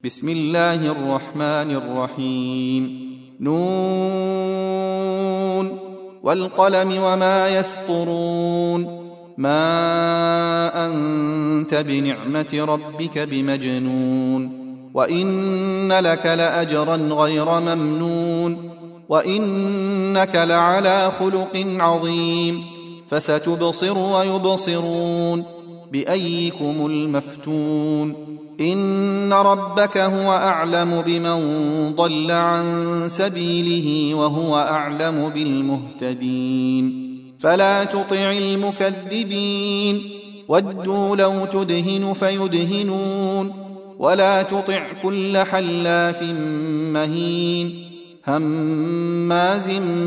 بسم الله الرحمن الرحيم. نون والقلم وما يسطرون. ما أنت بنعمة ربك بمجنون. وإن لك لأجرا غير ممنون. وإنك لعلى خلق عظيم. فستبصر ويبصرون بأيكم المفتون. إن ربك هو أعلم بمن ضل عن سبيله وهو أعلم بالمهتدين. فلا تطع المكذبين. ودوا لو تدهن فيدهنون. ولا تطع كل حلاف مهين هماز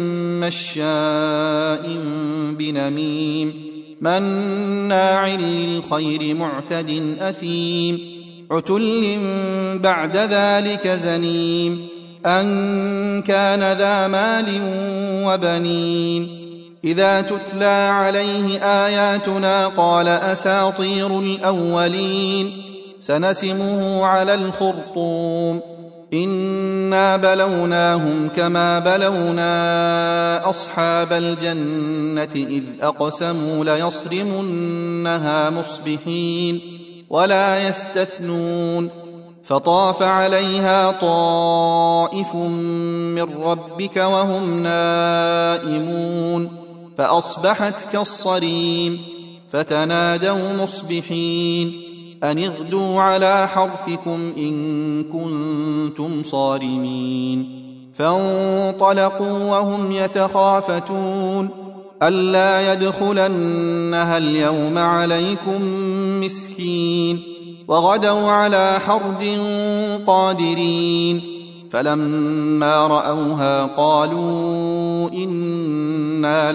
مشاء بنميم مناع للخير معتد أثيم عتل بعد ذلك زنيم أن كان ذا مال وبنين. إذا تتلى عليه آياتنا قال أساطير الأولين. سنسمه على الخرطوم. إنا بلوناهم كما بلونا أصحاب الجنة إذ أقسموا ليصرمنها مصبحين ولا يستثنون. فطاف عليها طائف من ربك وهم نائمون فأصبحت كالصريم. فتنادوا مصبحين أن اغدوا على حرثكم إن كنتم صارمين. فانطلقوا وهم يتخافتون ألا يدخلنها اليوم عليكم مسكين. وغدوا على حرد قادرين. فلما رأوها قالوا إنا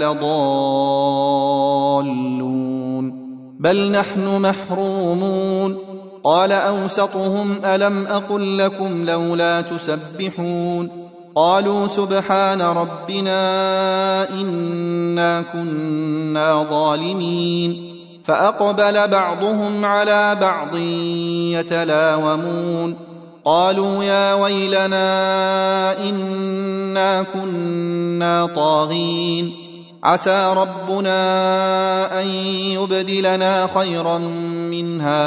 لضالون بل نحن محرومون. قال أوسطهم ألم أقل لكم لولا تسبحون. قالوا سبحان ربنا إنا كنا ظالمين. فأقبل بعضهم على بعض يتلاومون قالوا يا ويلنا إنا كنا طاغين. عسى ربنا أن يبدلنا خيرا منها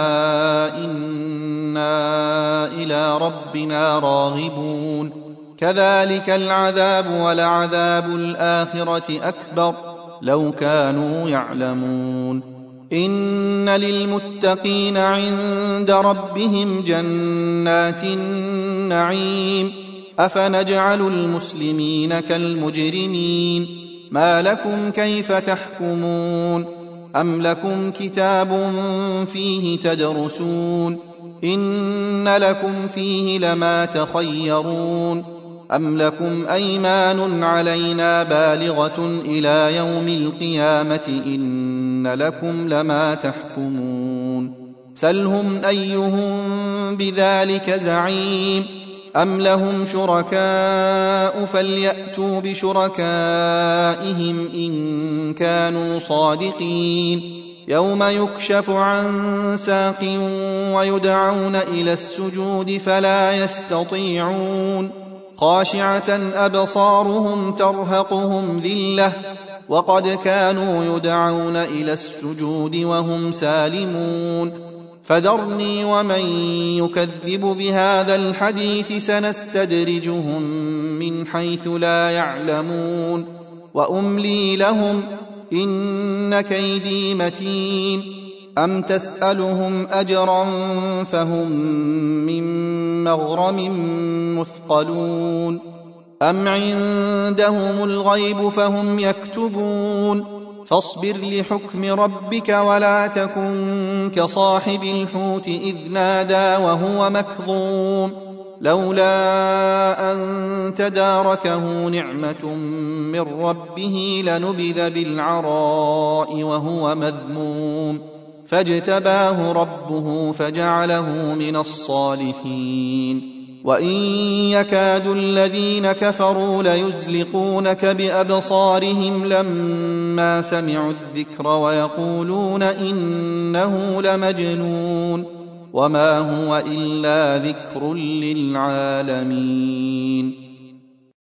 إنا إلى ربنا راغبون. كذلك العذاب ولعذاب الآخرة أكبر لو كانوا يعلمون. إن للمتقين عند ربهم جنات النعيم. أفنجعل المسلمين كالمجرمين ما لكم كيف تحكمون. أم لكم كتاب فيه تدرسون إن لكم فيه لما تخيرون. أم لكم أيمان علينا بالغة إلى يوم القيامة إن لكم لما تحكمون. سلهم أيهم بذلك زعيم. أم لهم شركاء فليأتوا بشركائهم إن كانوا صادقين. يوم يكشف عن ساق ويدعون إلى السجود فلا يستطيعون. خاشعة أبصارهم ترهقهم ذلة وقد كانوا يدعون إلى السجود وهم سالمون. فذرني ومن يكذب بهذا الحديث سنستدرجهم من حيث لا يعلمون وأملي لهم إن كيدي متين. أم تسألهم أجرا فهم من مغرم مثقلون. أم عندهم الغيب فهم يكتبون. فاصبر لحكم ربك ولا تكن كصاحب الحوت إذ نادى وهو مكظوم لولا أن تداركه نعمة من ربه لنبذ بالعراء وهو مذموم فاجتباه ربه فجعله من الصالحين. وإن يكاد الذين كفروا ليزلقونك بأبصارهم لما سمعوا الذكر ويقولون إنه لمجنون وما هو إلا ذكر للعالمين.